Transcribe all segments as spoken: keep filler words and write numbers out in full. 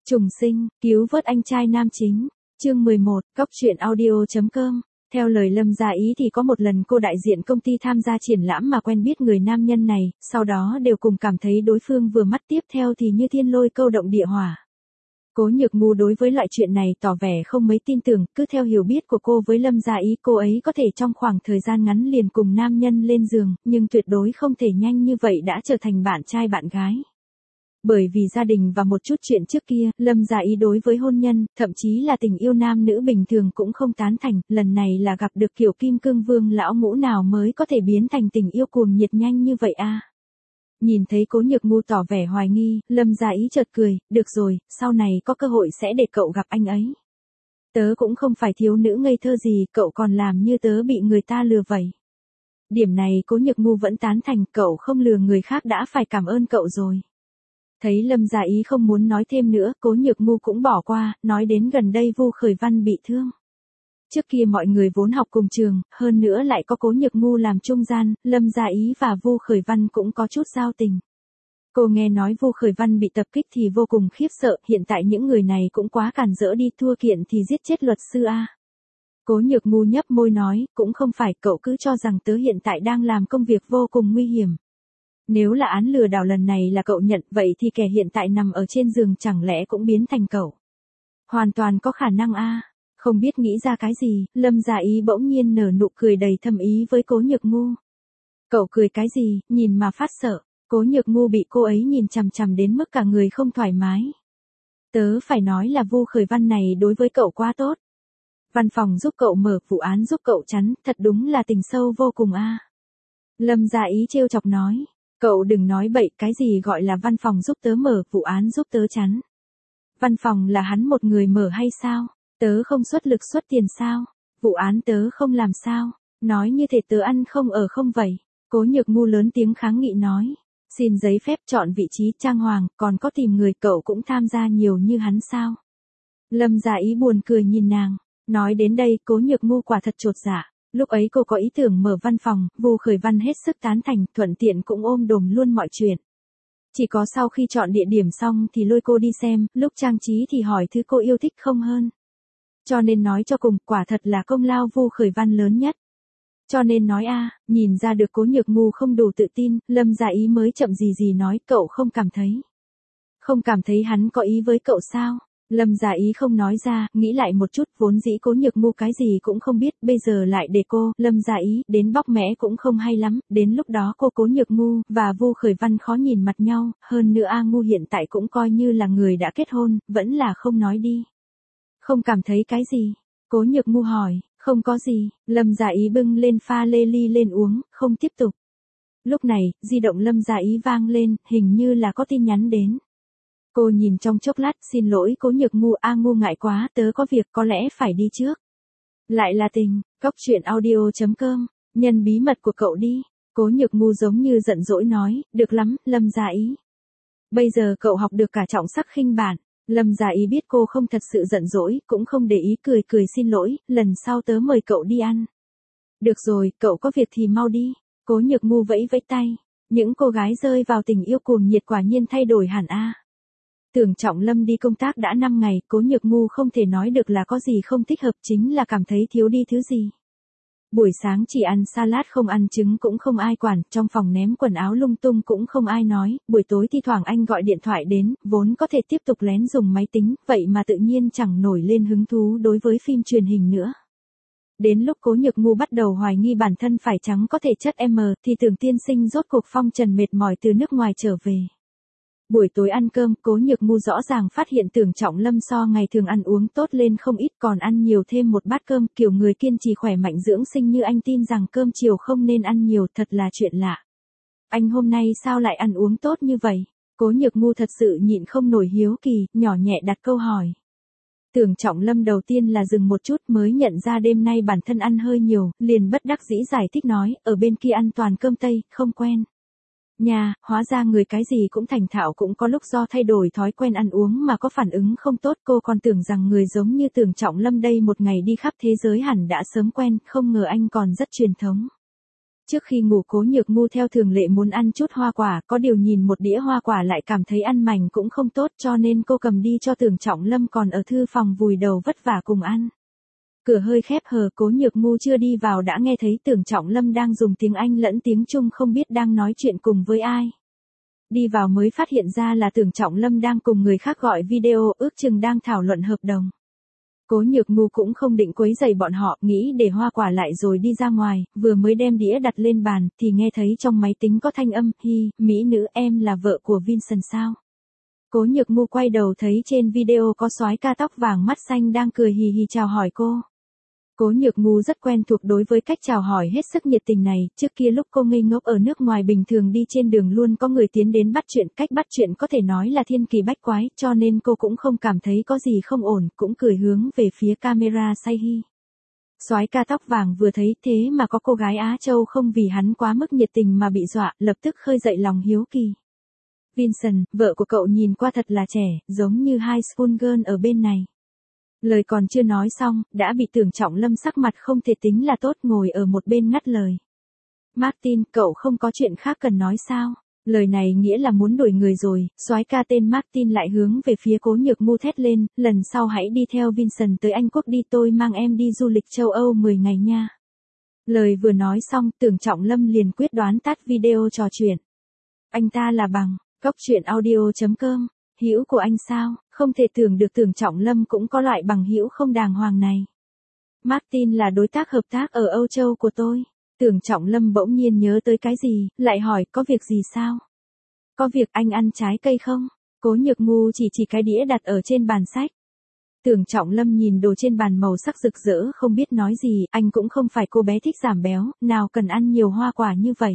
Trùng sinh, cứu vớt anh trai nam chính. Chương mười một, Cóc truyện audio.com. Theo lời Lâm Gia Ý thì có một lần cô đại diện công ty tham gia triển lãm mà quen biết người nam nhân này, sau đó đều cùng cảm thấy đối phương vừa mắt, tiếp theo thì như thiên lôi câu động địa hỏa. Cố Nhược Ngu đối với loại chuyện này tỏ vẻ không mấy tin tưởng, cứ theo hiểu biết của cô với Lâm Gia Ý, cô ấy có thể trong khoảng thời gian ngắn liền cùng nam nhân lên giường, nhưng tuyệt đối không thể nhanh như vậy đã trở thành bạn trai bạn gái. Bởi vì gia đình và một chút chuyện trước kia, Lâm Gia Ý đối với hôn nhân, thậm chí là tình yêu nam nữ bình thường cũng không tán thành, lần này là gặp được kiểu kim cương vương lão ngũ nào mới có thể biến thành tình yêu cuồng nhiệt nhanh như vậy a. Nhìn thấy Cố Nhược Ngu tỏ vẻ hoài nghi, Lâm Gia Ý chợt cười, được rồi, sau này có cơ hội sẽ để cậu gặp anh ấy. Tớ cũng không phải thiếu nữ ngây thơ gì, cậu còn làm như tớ bị người ta lừa vậy. Điểm này Cố Nhược Ngu vẫn tán thành, cậu không lừa người khác đã phải cảm ơn cậu rồi. Thấy Lâm Gia Ý không muốn nói thêm nữa, Cố Nhược Ngu cũng bỏ qua, nói đến gần đây Vu Khởi Văn bị thương. Trước kia mọi người vốn học cùng trường, hơn nữa lại có Cố Nhược Ngu làm trung gian, Lâm Gia Ý và Vu Khởi Văn cũng có chút giao tình. Cô nghe nói Vu Khởi Văn bị tập kích thì vô cùng khiếp sợ, hiện tại những người này cũng quá càn rỡ đi, thua kiện thì giết chết luật sư a. Cố Nhược Ngu nhấp môi nói, cũng không phải, cậu cứ cho rằng tớ hiện tại đang làm công việc vô cùng nguy hiểm. Nếu là án lừa đảo lần này là cậu nhận, vậy thì kẻ hiện tại nằm ở trên giường chẳng lẽ cũng biến thành cậu? Hoàn toàn có khả năng a. Không biết nghĩ ra cái gì, Lâm Gia Ý bỗng nhiên nở nụ cười đầy thâm ý với Cố Nhược Ngu. Cậu cười cái gì, nhìn mà phát sợ. Cố Nhược Ngu bị cô ấy nhìn chằm chằm đến mức cả người không thoải mái. Tớ phải nói là Vu Khởi Văn này đối với cậu quá tốt. Văn phòng giúp cậu mở, vụ án giúp cậu chắn, thật đúng là tình sâu vô cùng a. Lâm Gia Ý trêu chọc nói. Cậu đừng nói bậy, cái gì gọi là văn phòng giúp tớ mở, vụ án giúp tớ chắn. Văn phòng là hắn một người mở hay sao? Tớ không xuất lực xuất tiền sao? Vụ án tớ không làm sao? Nói như thể tớ ăn không ở không vậy. Cố Nhược Ngu lớn tiếng kháng nghị nói. Xin giấy phép chọn vị trí trang hoàng, còn có tìm người, cậu cũng tham gia nhiều như hắn sao? Lâm Gia Ý buồn cười nhìn nàng. Nói đến đây, Cố Nhược Ngu quả thật chột dạ. Lúc ấy cô có ý tưởng mở văn phòng, Vu Khởi Văn hết sức tán thành, thuận tiện cũng ôm đồm luôn mọi chuyện. Chỉ có sau khi chọn địa điểm xong thì lôi cô đi xem, lúc trang trí thì hỏi thứ cô yêu thích không hơn. Cho nên nói cho cùng, quả thật là công lao Vu Khởi Văn lớn nhất. Cho nên nói a, nhìn ra được Cố Nhược Ngu không đủ tự tin, Lâm Gia Ý mới chậm gì gì nói, cậu không cảm thấy. Không cảm thấy hắn có ý với cậu sao? Lâm Gia Ý không nói ra, nghĩ lại một chút, vốn dĩ Cố Nhược Ngu cái gì cũng không biết, bây giờ lại để cô, Lâm Gia Ý, đến bóc mẽ cũng không hay lắm, đến lúc đó cô Cố Nhược Ngu và Vu Khởi Văn khó nhìn mặt nhau, hơn nữa A Ngu hiện tại cũng coi như là người đã kết hôn, vẫn là không nói đi. Không cảm thấy cái gì? Cố Nhược Ngu hỏi, không có gì, Lâm Gia Ý bưng lên pha lê ly lên uống, không tiếp tục. Lúc này, di động Lâm Gia Ý vang lên, hình như là có tin nhắn đến. Cô nhìn trong chốc lát, xin lỗi Cố Nhược Ngu, a Ngu ngại quá, tớ có việc có lẽ phải đi trước. Lại là tình, Cóc truyện audio.com, nhân bí mật của cậu đi. Cố Nhược Ngu giống như giận dỗi nói, được lắm, Lâm Gia Ý. Bây giờ cậu học được cả trọng sắc khinh bản. Lâm Gia Ý biết cô không thật sự giận dỗi, cũng không để ý, cười cười xin lỗi, lần sau tớ mời cậu đi ăn. Được rồi, cậu có việc thì mau đi. Cố Nhược Ngu vẫy vẫy tay. Những cô gái rơi vào tình yêu cuồng nhiệt quả nhiên thay đổi hẳn a. Tưởng Trọng Lâm đi công tác đã năm ngày, Cố Nhược Ngu không thể nói được là có gì không thích hợp, chính là cảm thấy thiếu đi thứ gì. Buổi sáng chỉ ăn salad không ăn trứng cũng không ai quản, trong phòng ném quần áo lung tung cũng không ai nói, buổi tối thi thoảng anh gọi điện thoại đến, vốn có thể tiếp tục lén dùng máy tính, vậy mà tự nhiên chẳng nổi lên hứng thú đối với phim truyền hình nữa. Đến lúc Cố Nhược Ngu bắt đầu hoài nghi bản thân phải chăng có thể chất M, thì Tưởng tiên sinh rốt cuộc phong trần mệt mỏi từ nước ngoài trở về. Buổi tối ăn cơm, Cố Nhược Ngu rõ ràng phát hiện Tưởng Trọng Lâm so ngày thường ăn uống tốt lên không ít, còn ăn nhiều thêm một bát cơm, kiểu người kiên trì khỏe mạnh dưỡng sinh như anh tin rằng cơm chiều không nên ăn nhiều, thật là chuyện lạ. Anh hôm nay sao lại ăn uống tốt như vậy? Cố Nhược Ngu thật sự nhịn không nổi hiếu kỳ, nhỏ nhẹ đặt câu hỏi. Tưởng Trọng Lâm đầu tiên là dừng một chút mới nhận ra đêm nay bản thân ăn hơi nhiều, liền bất đắc dĩ giải thích nói, ở bên kia ăn toàn cơm Tây, không quen. Nhà, hóa ra người cái gì cũng thành thạo, cũng có lúc do thay đổi thói quen ăn uống mà có phản ứng không tốt, cô còn tưởng rằng người giống như Tưởng Trọng Lâm đây một ngày đi khắp thế giới hẳn đã sớm quen, không ngờ anh còn rất truyền thống. Trước khi ngủ Cố Nhược Ngu theo thường lệ muốn ăn chút hoa quả, có điều nhìn một đĩa hoa quả lại cảm thấy ăn mảnh cũng không tốt cho nên cô cầm đi cho Tưởng Trọng Lâm còn ở thư phòng vùi đầu vất vả cùng ăn. Cửa hơi khép hờ, Cố Nhược Ngu chưa đi vào đã nghe thấy Tưởng Trọng Lâm đang dùng tiếng Anh lẫn tiếng Trung không biết đang nói chuyện cùng với ai. Đi vào mới phát hiện ra là Tưởng Trọng Lâm đang cùng người khác gọi video, ước chừng đang thảo luận hợp đồng. Cố Nhược Ngu cũng không định quấy rầy bọn họ, nghĩ để hoa quả lại rồi đi ra ngoài, vừa mới đem đĩa đặt lên bàn, thì nghe thấy trong máy tính có thanh âm, hi, mỹ nữ em là vợ của Vincent sao? Cố Nhược Ngu quay đầu thấy trên video có soái ca tóc vàng mắt xanh đang cười hì hì chào hỏi cô. Cố Nhược Ngu rất quen thuộc đối với cách chào hỏi hết sức nhiệt tình này, trước kia lúc cô ngây ngốc ở nước ngoài bình thường đi trên đường luôn có người tiến đến bắt chuyện, cách bắt chuyện có thể nói là thiên kỳ bách quái, cho nên cô cũng không cảm thấy có gì không ổn, cũng cười hướng về phía camera say hi. Soái ca tóc vàng vừa thấy thế mà có cô gái Á Châu không vì hắn quá mức nhiệt tình mà bị dọa, lập tức khơi dậy lòng hiếu kỳ. Vincent, vợ của cậu nhìn qua thật là trẻ, giống như high school girl ở bên này. Lời còn chưa nói xong, đã bị Tưởng Trọng Lâm sắc mặt không thể tính là tốt ngồi ở một bên ngắt lời. Martin, cậu không có chuyện khác cần nói sao? Lời này nghĩa là muốn đuổi người rồi, soái ca tên Martin lại hướng về phía Cố Nhược Ngu thét lên, lần sau hãy đi theo Vincent tới Anh Quốc đi, tôi mang em đi du lịch châu Âu mười ngày nha. Lời vừa nói xong, Tưởng Trọng Lâm liền quyết đoán tắt video trò chuyện. Anh ta là bằng, góc truyện audio chấm com. Hữu của anh sao? Không thể tưởng được Tưởng Trọng Lâm cũng có loại bằng hữu không đàng hoàng này. Martin là đối tác hợp tác ở Âu Châu của tôi. Tưởng Trọng Lâm bỗng nhiên nhớ tới cái gì, lại hỏi có việc gì sao? Có việc anh ăn trái cây không? Cố Nhược Ngu chỉ chỉ cái đĩa đặt ở trên bàn sách. Tưởng Trọng Lâm nhìn đồ trên bàn màu sắc rực rỡ không biết nói gì, anh cũng không phải cô bé thích giảm béo, nào cần ăn nhiều hoa quả như vậy.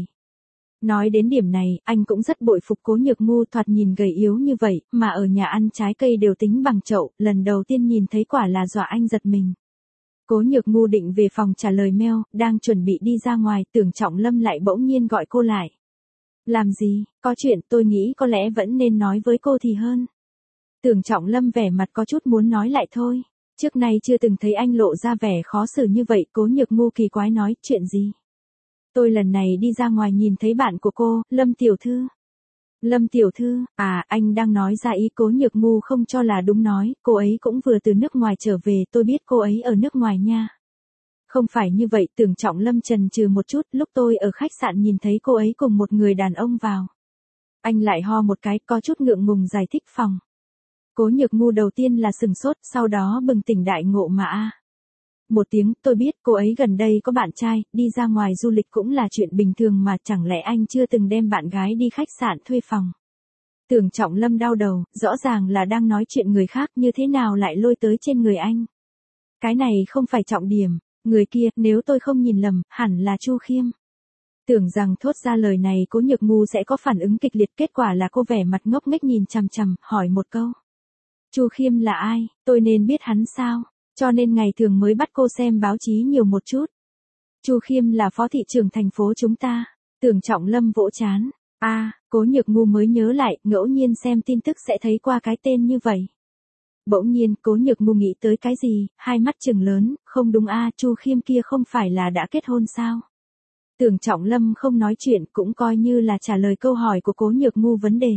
Nói đến điểm này, anh cũng rất bội phục Cố Nhược Ngu, thoạt nhìn gầy yếu như vậy, mà ở nhà ăn trái cây đều tính bằng chậu, lần đầu tiên nhìn thấy quả là dọa anh giật mình. Cố Nhược Ngu định về phòng trả lời mail, đang chuẩn bị đi ra ngoài, Tưởng Trọng Lâm lại bỗng nhiên gọi cô lại. Làm gì, có chuyện tôi nghĩ có lẽ vẫn nên nói với cô thì hơn. Tưởng Trọng Lâm vẻ mặt có chút muốn nói lại thôi, trước nay chưa từng thấy anh lộ ra vẻ khó xử như vậy. Cố Nhược Ngu kỳ quái nói, chuyện gì? Tôi lần này đi ra ngoài nhìn thấy bạn của cô, Lâm Tiểu Thư. Lâm Tiểu Thư, à, anh đang nói ra ý. Cố Nhược Ngu không cho là đúng nói, cô ấy cũng vừa từ nước ngoài trở về, tôi biết cô ấy ở nước ngoài nha. Không phải như vậy, Tưởng Trọng Lâm chần chừ một chút, lúc tôi ở khách sạn nhìn thấy cô ấy cùng một người đàn ông vào. Anh lại ho một cái, có chút ngượng ngùng giải thích phòng. Cố Nhược Ngu đầu tiên là sừng sốt, sau đó bừng tỉnh đại ngộ mà a. Một tiếng, tôi biết cô ấy gần đây có bạn trai, đi ra ngoài du lịch cũng là chuyện bình thường mà, chẳng lẽ anh chưa từng đem bạn gái đi khách sạn thuê phòng. Tưởng Trọng Lâm đau đầu, rõ ràng là đang nói chuyện người khác, như thế nào lại lôi tới trên người anh. Cái này không phải trọng điểm, người kia, nếu tôi không nhìn lầm, hẳn là Chu Khiêm. Tưởng rằng thốt ra lời này Cố Nhược Ngu sẽ có phản ứng kịch liệt, kết quả là cô vẻ mặt ngốc nghếch nhìn chằm chằm, hỏi một câu. Chu Khiêm là ai, tôi nên biết hắn sao? Cho nên ngày thường mới bắt cô xem báo chí nhiều một chút. Chu Khiêm là phó thị trưởng thành phố chúng ta. Tưởng Trọng Lâm vỗ chán. A, à, Cố Nhược Ngu mới nhớ lại, ngẫu nhiên xem tin tức sẽ thấy qua cái tên như vậy. Bỗng nhiên, Cố Nhược Ngu nghĩ tới cái gì, hai mắt trừng lớn, không đúng a, à, Chu Khiêm kia không phải là đã kết hôn sao? Tưởng Trọng Lâm không nói chuyện, cũng coi như là trả lời câu hỏi của Cố Nhược Ngu vấn đề.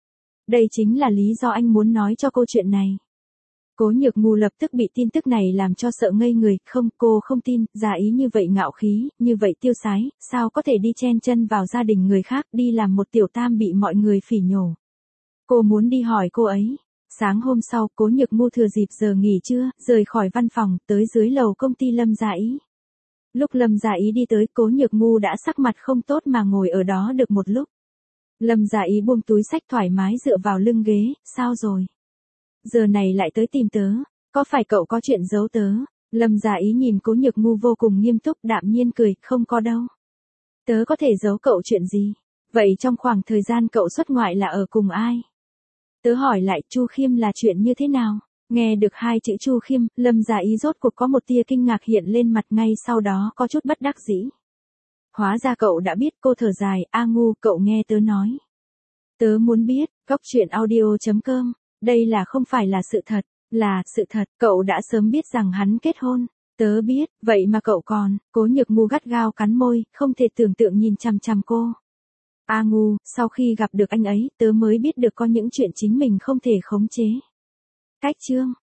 Đây chính là lý do anh muốn nói cho cô chuyện này. Cố Nhược Ngu lập tức bị tin tức này làm cho sợ ngây người, không, cô không tin, giả ý như vậy ngạo khí, như vậy tiêu sái, sao có thể đi chen chân vào gia đình người khác, đi làm một tiểu tam bị mọi người phỉ nhổ. Cô muốn đi hỏi cô ấy. Sáng hôm sau, Cố Nhược Ngu thừa dịp giờ nghỉ trưa, rời khỏi văn phòng, tới dưới lầu công ty Lâm Gia Ý. Lúc Lâm Gia Ý đi tới, Cố Nhược Ngu đã sắc mặt không tốt mà ngồi ở đó được một lúc. Lâm Gia Ý buông túi xách thoải mái dựa vào lưng ghế, sao rồi? Giờ này lại tới tìm tớ, có phải cậu có chuyện giấu tớ? Lâm Gia Ý nhìn Cố Nhược Ngu vô cùng nghiêm túc, đạm nhiên cười, không có đâu. Tớ có thể giấu cậu chuyện gì? Vậy trong khoảng thời gian cậu xuất ngoại là ở cùng ai? Tớ hỏi lại, Chu Khiêm là chuyện như thế nào? Nghe được hai chữ Chu Khiêm, Lâm Gia Ý rốt cuộc có một tia kinh ngạc hiện lên mặt, ngay sau đó có chút bất đắc dĩ. Hóa ra cậu đã biết. Cô thở dài, a Ngu, cậu nghe tớ nói. Tớ muốn biết, góc truyện audio chấm com. Đây là không phải là sự thật, là sự thật, cậu đã sớm biết rằng hắn kết hôn. Tớ biết, vậy mà cậu còn, Cố Nhược Ngu gắt gao cắn môi, không thể tưởng tượng nhìn chằm chằm cô. A Ngu, sau khi gặp được anh ấy, tớ mới biết được có những chuyện chính mình không thể khống chế. Cách chương